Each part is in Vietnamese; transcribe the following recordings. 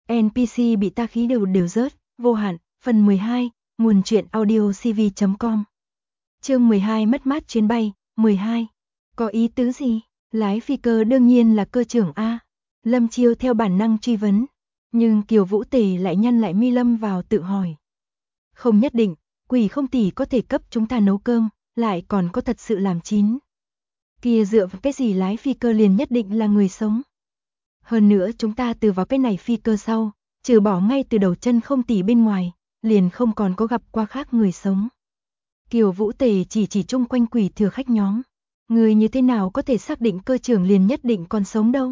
NPC bị ta khí đều đều rớt, vô hạn, phần 12, nguồn truyện audio cv.com. Chương 12 mất mát chuyến bay, 12. Có ý tứ gì? Lái phi cơ đương nhiên là cơ trưởng A. Lâm Chiêu theo bản năng truy vấn, nhưng Kiều Vũ Tề lại nhăn lại mi lâm vào tự hỏi. Không nhất định, quỷ không tỷ có thể cấp chúng ta nấu cơm, lại còn có thật sự làm chín. Kia dựa vào cái gì lái phi cơ liền nhất định là người sống. Hơn nữa chúng ta từ vào cái này phi cơ sau, trừ bỏ ngay từ đầu chân không tỷ bên ngoài, liền không còn có gặp qua khác người sống. Kiều Vũ Tề chỉ chung quanh quỷ thừa khách nhóm. Người như thế nào có thể xác định cơ trưởng liền nhất định còn sống đâu.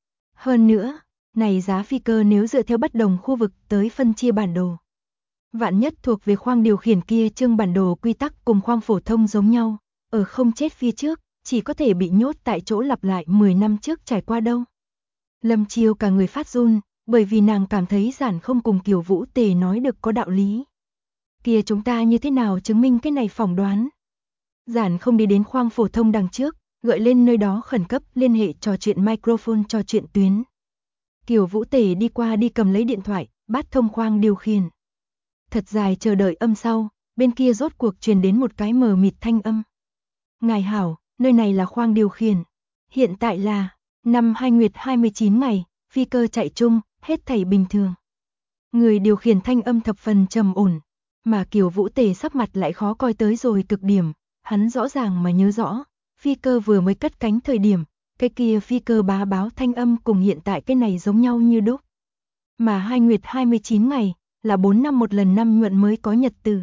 Hơn nữa, này giá phi cơ nếu dựa theo bất đồng khu vực tới phân chia bản đồ. Vạn nhất thuộc về khoang điều khiển kia chương bản đồ quy tắc cùng khoang phổ thông giống nhau, ở không chết phía trước, chỉ có thể bị nhốt tại chỗ lặp lại 10 năm trước trải qua đâu. Lâm Chiêu cả người phát run, bởi vì nàng cảm thấy Giản không cùng Kiều Vũ Tề nói được có đạo lý. Kia chúng ta như thế nào chứng minh cái này phỏng đoán? Giản không đi đến khoang phổ thông đằng trước, gợi lên nơi đó khẩn cấp liên hệ trò chuyện microphone trò chuyện tuyến. Kiều Vũ Tề đi qua đi cầm lấy điện thoại, bắt thông khoang điều khiển. Thật dài chờ đợi âm sau, bên kia rốt cuộc truyền đến một cái mờ mịt thanh âm. Ngài hảo, nơi này là khoang điều khiển. Hiện tại là năm 2029 ngày, phi cơ chạy chung, hết thảy bình thường. Người điều khiển thanh âm thập phần trầm ổn, mà Kiều Vũ Tề sắc mặt lại khó coi tới rồi cực điểm. Hắn rõ ràng mà nhớ rõ, phi cơ vừa mới cất cánh thời điểm, cái kia phi cơ bá báo thanh âm cùng hiện tại cái này giống nhau như đúc. Mà 2029 ngày, là 4 năm một lần năm nhuận mới có nhật từ.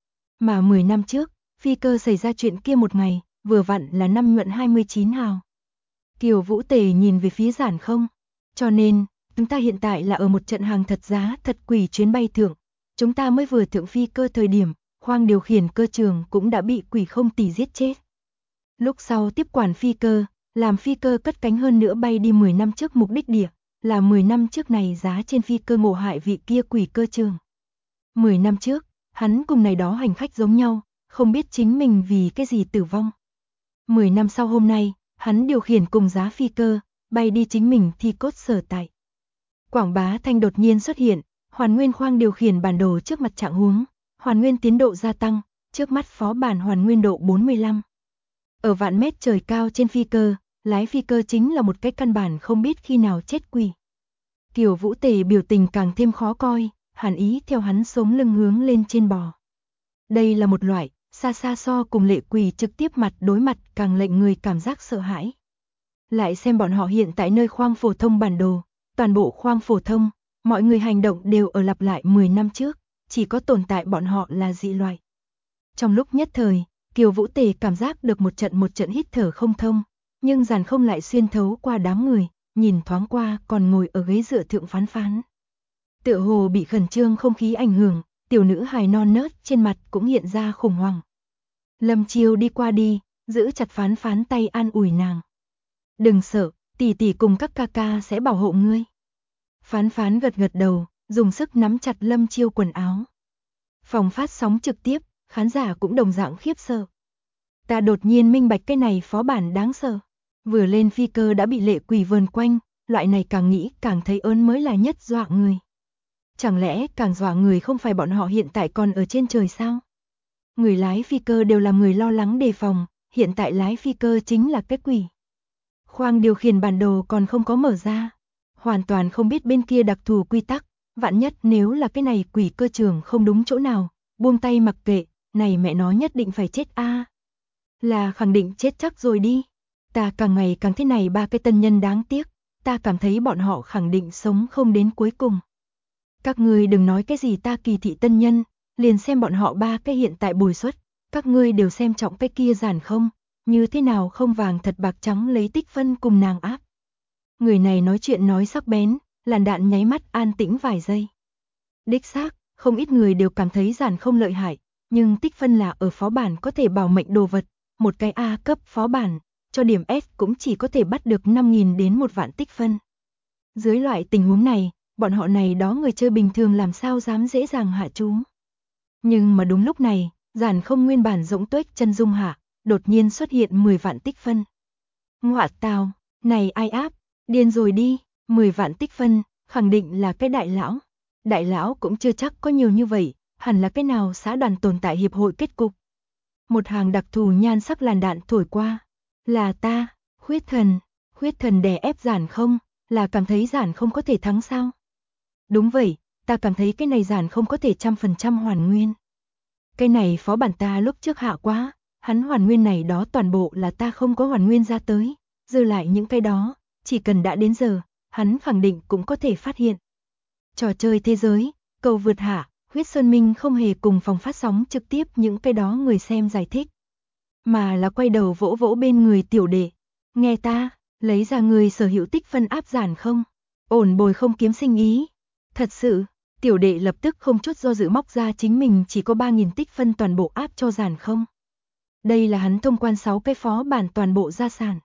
Mà 10 năm trước, phi cơ xảy ra chuyện kia một ngày, vừa vặn là năm nhuận 29 hào. Kiều Vũ Tề nhìn về phía Giản không. Cho nên, chúng ta hiện tại là ở một trận hàng thật giá thật quỷ chuyến bay thượng. Chúng ta mới vừa thượng phi cơ thời điểm, khoang điều khiển cơ trường cũng đã bị quỷ không tỷ giết chết. Lúc sau tiếp quản phi cơ, làm phi cơ cất cánh hơn nữa bay đi 10 năm trước mục đích địa, là 10 năm trước này giá trên phi cơ ngộ hại vị kia quỷ cơ trường. 10 năm trước, hắn cùng này đó hành khách giống nhau, không biết chính mình vì cái gì tử vong. 10 năm sau hôm nay, hắn điều khiển cùng giá phi cơ, bay đi chính mình thi cốt sở tại. Quảng bá thanh đột nhiên xuất hiện, hoàn nguyên khoang điều khiển bản đồ trước mặt trạng huống. Hoàn nguyên tiến độ gia tăng, trước mắt phó bản hoàn nguyên độ 45. Ở vạn mét trời cao trên phi cơ, lái phi cơ chính là một cái căn bản không biết khi nào chết quỷ. Kiều Vũ Tề biểu tình càng thêm khó coi, hàn ý theo hắn sống lưng hướng lên trên bò. Đây là một loại, xa xa so cùng lệ quỷ trực tiếp mặt đối mặt càng lệnh người cảm giác sợ hãi. Lại xem bọn họ hiện tại nơi khoang phổ thông bản đồ, toàn bộ khoang phổ thông, mọi người hành động đều ở lặp lại 10 năm trước. Chỉ có tồn tại bọn họ là dị loại. Trong lúc nhất thời, Kiều Vũ Tề cảm giác được một trận hít thở không thông, nhưng Giản không lại xuyên thấu qua đám người, nhìn thoáng qua còn ngồi ở ghế dựa thượng Phán Phán. Tựa hồ bị khẩn trương không khí ảnh hưởng, tiểu nữ hài non nớt trên mặt cũng hiện ra khủng hoảng. Lâm Chiêu đi qua đi, giữ chặt Phán Phán tay an ủi nàng. Đừng sợ, tỷ tỷ cùng các ca ca sẽ bảo hộ ngươi. Phán Phán gật gật đầu, dùng sức nắm chặt Lâm Chiêu quần áo. Phòng phát sóng trực tiếp, khán giả cũng đồng dạng khiếp sợ. Ta đột nhiên minh bạch cái này phó bản đáng sợ. Vừa lên phi cơ đã bị lệ quỷ vờn quanh, loại này càng nghĩ càng thấy ớn mới là nhất dọa người. Chẳng lẽ càng dọa người không phải bọn họ hiện tại còn ở trên trời sao? Người lái phi cơ đều là người lo lắng đề phòng, hiện tại lái phi cơ chính là cái quỷ. Khoang điều khiển bản đồ còn không có mở ra. Hoàn toàn không biết bên kia đặc thù quy tắc, vạn nhất nếu là cái này quỷ cơ trường không đúng chỗ nào, buông tay mặc kệ, này mẹ nó nhất định phải chết a. Là khẳng định chết chắc rồi đi. Ta càng ngày càng thế này ba cái tân nhân đáng tiếc, ta cảm thấy bọn họ khẳng định sống không đến cuối cùng. Các ngươi đừng nói cái gì ta kỳ thị tân nhân, liền xem bọn họ ba cái hiện tại bồi suất, các ngươi đều xem trọng cái kia Giản không, như thế nào không vàng thật bạc trắng lấy tích phân cùng nàng áp. Người này nói chuyện nói sắc bén, làn đạn nháy mắt an tĩnh vài giây. Đích xác, không ít người đều cảm thấy Giản không lợi hại, nhưng tích phân là ở phó bản có thể bảo mệnh đồ vật, một cái A cấp phó bản, cho điểm S cũng chỉ có thể bắt được 5.000 đến 1 vạn tích phân. Dưới loại tình huống này, bọn họ này đó người chơi bình thường làm sao dám dễ dàng hạ chú. Nhưng mà đúng lúc này, Giản không nguyên bản rỗng tuếch chân dung hạ, đột nhiên xuất hiện 10 vạn tích phân. Ngoạ tào, này ai áp, điên rồi đi, 10 vạn tích phân, khẳng định là cái đại lão. Đại lão cũng chưa chắc có nhiều như vậy, hẳn là cái nào xã đoàn tồn tại hiệp hội kết cục. Một hàng đặc thù nhan sắc làn đạn thổi qua. Là ta, huyết thần đè ép Giản Không, là cảm thấy Giản Không có thể thắng sao? Đúng vậy, ta cảm thấy cái này Giản Không có thể 100% hoàn nguyên. Cái này phó bản ta lúc trước hạ quá, hắn hoàn nguyên này đó toàn bộ là ta không có hoàn nguyên ra tới, dư lại những cái đó, chỉ cần đã đến giờ, hắn khẳng định cũng có thể phát hiện. Trò chơi thế giới, cầu vượt hạ, Huyết Sơn Minh không hề cùng phòng phát sóng trực tiếp những cái đó người xem giải thích, mà là quay đầu vỗ vỗ bên người tiểu đệ. Nghe ta, lấy ra người sở hữu tích phân áp Giản Không, ổn bồi không kiếm sinh ý. Thật sự, tiểu đệ lập tức không chút do dự móc ra chính mình chỉ có 3.000 tích phân toàn bộ áp cho Giản Không. Đây là hắn thông quan 6 cái phó bản toàn bộ gia sản.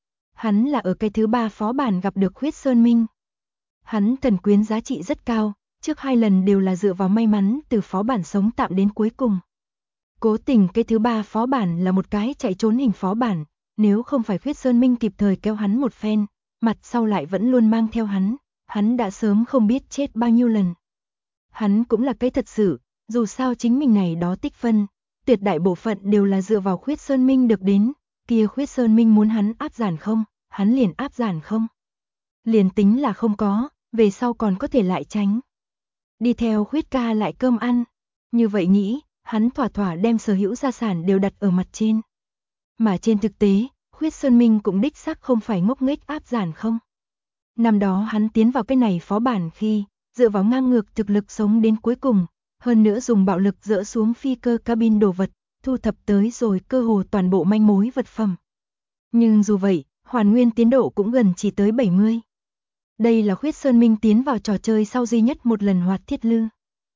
Hắn là ở cái thứ 3 phó bản gặp được Huyết Sơn Minh. Hắn thần quyến giá trị rất cao, trước 2 lần đều là dựa vào may mắn từ phó bản sống tạm đến cuối cùng. Cố tình cái thứ 3 phó bản là một cái chạy trốn hình phó bản, nếu không phải Huyết Sơn Minh kịp thời kéo hắn một phen, mặt sau lại vẫn luôn mang theo hắn đã sớm không biết chết bao nhiêu lần. Hắn cũng là cái thật sự, dù sao chính mình này đó tích phân, tuyệt đại bộ phận đều là dựa vào Huyết Sơn Minh được đến, kia Huyết Sơn Minh muốn hắn áp Giản Không, hắn liền áp Giản Không. Liền tính là không có, về sau còn có thể lại tránh. Đi theo Huyết ca lại cơm ăn, như vậy nghĩ, hắn thỏa thỏa đem sở hữu gia sản đều đặt ở mặt trên. Mà trên thực tế, Huyết Sơn Minh cũng đích xác không phải ngốc nghếch áp Giản Không. Năm đó hắn tiến vào cái này phó bản khi, dựa vào ngang ngược thực lực sống đến cuối cùng, hơn nữa dùng bạo lực dỡ xuống phi cơ cabin đồ vật, thu thập tới rồi cơ hồ toàn bộ manh mối vật phẩm. Nhưng dù vậy, hoàn nguyên tiến độ cũng gần chỉ tới 70. Đây là Huyết Sơn Minh tiến vào trò chơi sau duy nhất một lần hoạt thiết lư.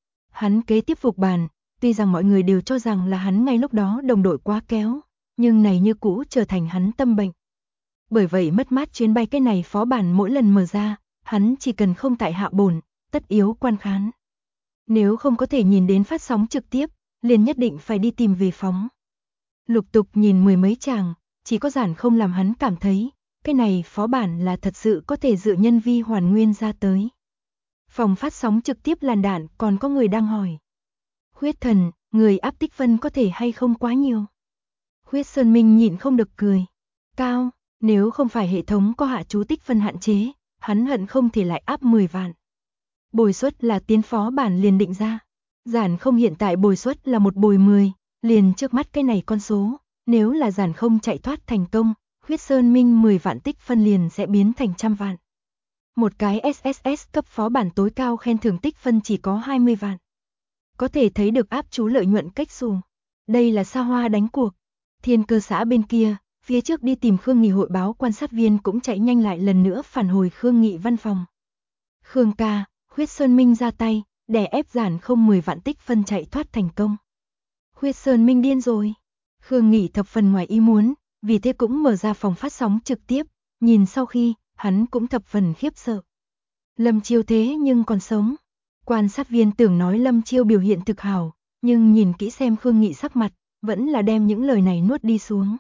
Hắn kế tiếp phục bàn, tuy rằng mọi người đều cho rằng là hắn ngay lúc đó đồng đội quá kéo, nhưng này như cũ trở thành hắn tâm bệnh. Bởi vậy mất mát chuyến bay cái này phó bản mỗi lần mở ra, hắn chỉ cần không tại hạ bổn, tất yếu quan khán. Nếu không có thể nhìn đến phát sóng trực tiếp, liền nhất định phải đi tìm về phóng. Lục tục nhìn mười mấy chàng, chỉ có Giản Không làm hắn cảm thấy, cái này phó bản là thật sự có thể dựa nhân vi hoàn nguyên ra tới. Phòng phát sóng trực tiếp làn đạn còn có người đang hỏi. Huyết thần, người áp tích phân có thể hay không quá nhiều? Huyết Sơn Minh nhịn không được cười. Cao, nếu không phải hệ thống có hạ chú tích phân hạn chế, hắn hận không thể lại áp 10 vạn. Bồi suất là tiến phó bản liền định ra. Giản Không hiện tại bồi suất là một bồi 10, liền trước mắt cái này con số, nếu là Giản Không chạy thoát thành công, Huyết Sơn Minh 10 vạn tích phân liền sẽ biến thành 100 vạn. Một cái SSS cấp phó bản tối cao khen thưởng tích phân chỉ có 20 vạn. Có thể thấy được áp chú lợi nhuận cách xù. Đây là xa hoa đánh cuộc. Thiên Cơ xã bên kia, phía trước đi tìm Khương Nghị hội báo quan sát viên cũng chạy nhanh lại lần nữa phản hồi Khương Nghị văn phòng. Khương ca, Huyết Sơn Minh ra tay, đè ép Giản Không 10 vạn tích phân chạy thoát thành công. Huyết Sơn Minh điên rồi. Khương Nghị thập phần ngoài ý muốn, vì thế cũng mở ra phòng phát sóng trực tiếp, nhìn sau khi, hắn cũng thập phần khiếp sợ. Lâm Chiêu thế nhưng còn sống. Quan sát viên tưởng nói Lâm Chiêu biểu hiện thực hảo, nhưng nhìn kỹ xem Khương Nghị sắc mặt, vẫn là đem những lời này nuốt đi xuống.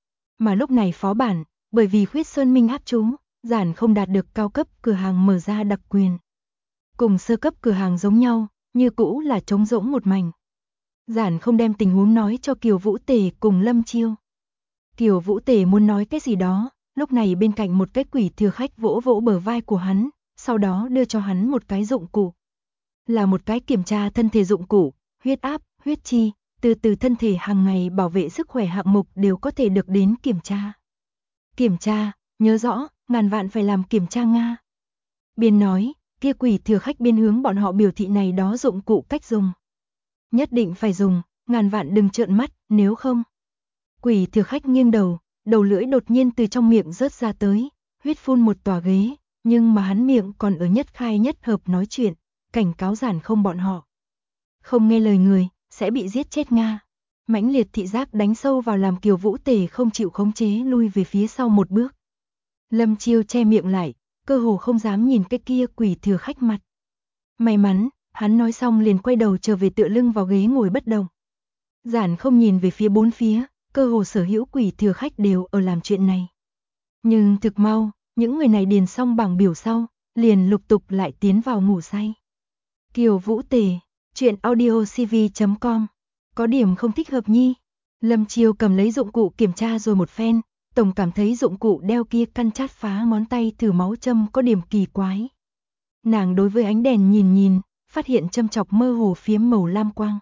Mà lúc này phó bản, bởi vì Huyết Sơn Minh áp chú, Giản Không đạt được cao cấp cửa hàng mở ra đặc quyền. Cùng sơ cấp cửa hàng giống nhau, như cũ là trống rỗng một mảnh. Giản Không đem tình huống nói cho Kiều Vũ Tề cùng Lâm Chiêu. Kiều Vũ Tề muốn nói cái gì đó, lúc này bên cạnh một cái quỷ thừa khách vỗ vỗ bờ vai của hắn, sau đó đưa cho hắn một cái dụng cụ. Là một cái kiểm tra thân thể dụng cụ, huyết áp, huyết chi, từ thân thể hàng ngày bảo vệ sức khỏe hạng mục đều có thể được đến kiểm tra. Kiểm tra, nhớ rõ, ngàn vạn phải làm kiểm tra Nga. Biên nói, kia quỷ thừa khách biên hướng bọn họ biểu thị này đó dụng cụ cách dùng. Nhất định phải dùng, ngàn vạn đừng trợn mắt, nếu không. Quỷ thừa khách nghiêng đầu, đầu lưỡi đột nhiên từ trong miệng rớt ra tới, huyết phun một tòa ghế, nhưng mà hắn miệng còn ở nhất khai nhất hợp nói chuyện, cảnh cáo Giản Không bọn họ. Không nghe lời người, sẽ bị giết chết Nga. Mãnh liệt thị giác đánh sâu vào làm Kiều Vũ Tề không chịu khống chế lui về phía sau một bước. Lâm Chiêu che miệng lại, cơ hồ không dám nhìn cái kia quỷ thừa khách mặt. May mắn, hắn nói xong liền quay đầu trở về tựa lưng vào ghế ngồi bất động. Giản Không nhìn về phía bốn phía, cơ hồ sở hữu quỷ thừa khách đều ở làm chuyện này. Nhưng thực mau, những người này điền xong bảng biểu sau, liền lục tục lại tiến vào ngủ say. Kiều Vũ Tề, truyện audio cv.com, có điểm không thích hợp nhi. Lâm Chiêu cầm lấy dụng cụ kiểm tra rồi một phen, tổng cảm thấy dụng cụ đeo kia căn chát phá ngón tay thử máu châm có điểm kỳ quái. Nàng đối với ánh đèn nhìn, phát hiện châm chọc mơ hồ phiếm màu lam quang.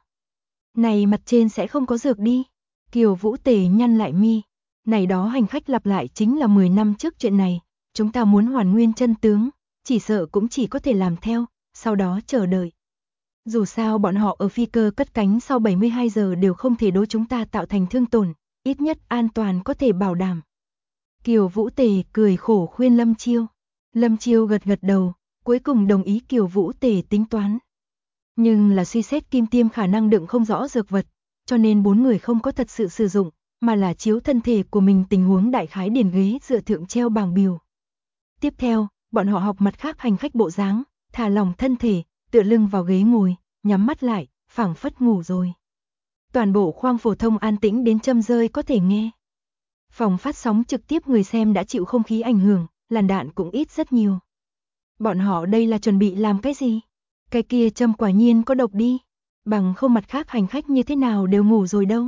Này mặt trên sẽ không có dược đi. Kiều Vũ Tề nhăn lại mi. Này đó hành khách lặp lại chính là 10 năm trước chuyện này. Chúng ta muốn hoàn nguyên chân tướng, chỉ sợ cũng chỉ có thể làm theo, sau đó chờ đợi. Dù sao bọn họ ở phi cơ cất cánh sau 72 giờ đều không thể đối chúng ta tạo thành thương tổn, ít nhất an toàn có thể bảo đảm. Kiều Vũ Tề cười khổ khuyên Lâm Chiêu. Lâm Chiêu gật gật đầu, cuối cùng đồng ý Kiều Vũ Tề tính toán. Nhưng là suy xét kim tiêm khả năng đựng không rõ dược vật, cho nên 4 người không có thật sự sử dụng, mà là chiếu thân thể của mình tình huống đại khái điền ghế dựa thượng treo bảng biểu. Tiếp theo, bọn họ học mặt khác hành khách bộ dáng, thả lỏng thân thể, tựa lưng vào ghế ngồi, nhắm mắt lại, phảng phất ngủ rồi. Toàn bộ khoang phổ thông an tĩnh đến châm rơi có thể nghe. Phòng phát sóng trực tiếp người xem đã chịu không khí ảnh hưởng, làn đạn cũng ít rất nhiều. Bọn họ đây là chuẩn bị làm cái gì? Cái kia châm quả nhiên có độc đi, bằng không mặt khác hành khách như thế nào đều ngủ rồi đâu.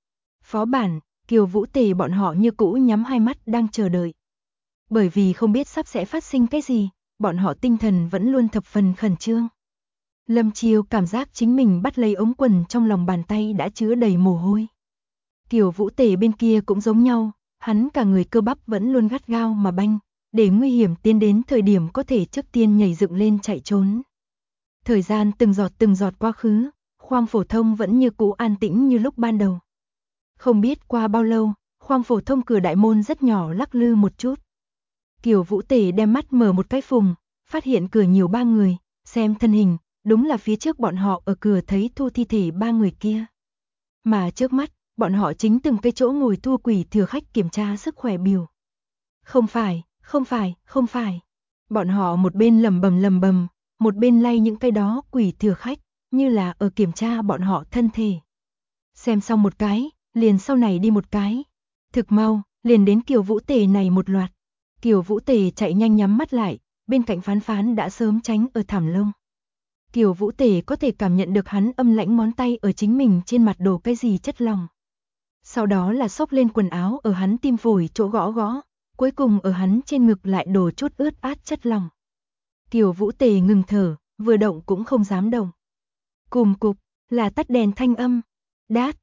Phó bản, Kiều Vũ Tề bọn họ như cũ nhắm hai mắt đang chờ đợi. Bởi vì không biết sắp sẽ phát sinh cái gì, bọn họ tinh thần vẫn luôn thập phần khẩn trương. Lâm Chiêu cảm giác chính mình bắt lấy ống quần trong lòng bàn tay đã chứa đầy mồ hôi. Kiều Vũ Tề bên kia cũng giống nhau, hắn cả người cơ bắp vẫn luôn gắt gao mà banh, để nguy hiểm tiến đến thời điểm có thể trước tiên nhảy dựng lên chạy trốn. Thời gian từng giọt quá khứ, khoang phổ thông vẫn như cũ an tĩnh như lúc ban đầu. Không biết qua bao lâu, khoang phổ thông cửa đại môn rất nhỏ lắc lư một chút. Kiều Vũ Tề đem mắt mở một cái phùng, phát hiện cửa nhiều 3 người, xem thân hình, đúng là phía trước bọn họ ở cửa thấy thu thi thể 3 người kia. Mà trước mắt, bọn họ chính từng cái chỗ ngồi thu quỷ thừa khách kiểm tra sức khỏe biểu. Không phải. Bọn họ một bên lầm bầm, một bên lay những cái đó quỷ thừa khách, như là ở kiểm tra bọn họ thân thể. Xem xong một cái, liền sau này đi một cái. Thực mau, liền đến Kiều Vũ Tề này một loạt. Kiều Vũ Tề chạy nhanh nhắm mắt lại, bên cạnh phán đã sớm tránh ở thảm lông. Kiều Vũ Tề có thể cảm nhận được hắn âm lãnh ngón tay ở chính mình trên mặt đổ cái gì chất lỏng. Sau đó là xốc lên quần áo ở hắn tim phổi chỗ gõ, cuối cùng ở hắn trên ngực lại đổ chút ướt át chất lỏng. Kiều Vũ Tề ngừng thở, vừa động cũng không dám động. Cùm cục, là tắt đèn thanh âm. Đát,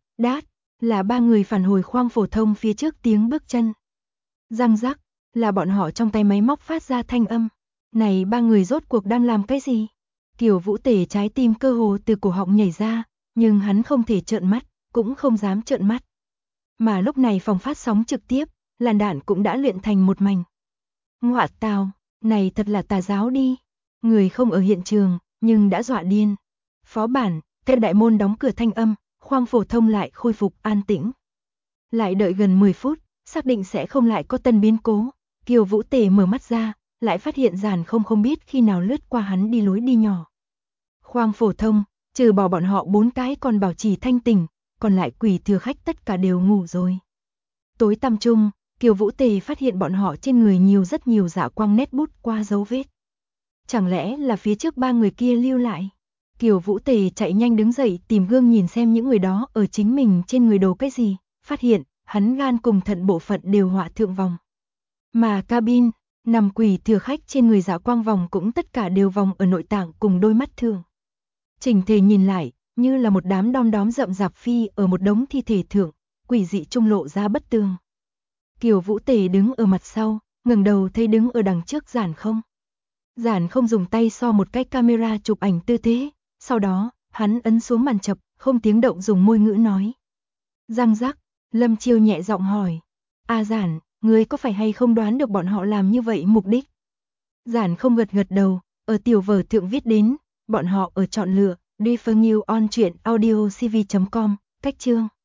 là 3 người phản hồi khoang phổ thông phía trước tiếng bước chân. Răng rắc, là bọn họ trong tay máy móc phát ra thanh âm. Này 3 người rốt cuộc đang làm cái gì? Kiều Vũ Tề trái tim cơ hồ từ cổ họng nhảy ra, nhưng hắn không thể trợn mắt, cũng không dám trợn mắt. Mà lúc này phòng phát sóng trực tiếp, làn đạn cũng đã luyện thành một mảnh. Ngọa tào, này thật là tà giáo đi. Người không ở hiện trường, nhưng đã dọa điên. Phó bản, theo đại môn đóng cửa thanh âm, khoang phổ thông lại khôi phục an tĩnh. Lại đợi gần 10 phút, xác định sẽ không lại có tân biến cố. Kiều Vũ Tề mở mắt ra, lại phát hiện Giản không biết khi nào lướt qua hắn đi lối đi nhỏ. Khoang phổ thông, trừ bỏ bọn họ 4 cái còn bảo trì thanh tỉnh, còn lại quỷ thừa khách tất cả đều ngủ rồi. Tối tăm trung, Kiều Vũ Tề phát hiện bọn họ trên người rất nhiều dạ quang nét bút qua dấu vết. Chẳng lẽ là phía trước 3 người kia lưu lại? Kiều Vũ Tề chạy nhanh đứng dậy tìm gương nhìn xem những người đó ở chính mình trên người đồ cái gì, phát hiện, hắn gan cùng thận bộ phận đều họa thượng vòng. Mà cabin, nằm quỷ thừa khách trên người dạ quang vòng cũng tất cả đều vòng ở nội tạng cùng đôi mắt thường. Chỉnh thể nhìn lại, như là một đám đom đóm rậm rạp phi ở một đống thi thể thượng, quỷ dị trung lộ ra bất tường. Kiều Vũ Tề đứng ở mặt sau, ngẩng đầu thấy đứng ở đằng trước Giản không dùng tay so một cái camera chụp ảnh tư thế, sau đó, hắn ấn xuống màn chập, không tiếng động dùng môi ngữ nói. Răng rắc, Lâm Chiêu nhẹ giọng hỏi. Giản, ngươi có phải hay không đoán được bọn họ làm như vậy mục đích? Giản không gật đầu, ở tiểu vở thượng viết đến, bọn họ ở chọn lựa, refer new on truyện audio cv.com, cách chương.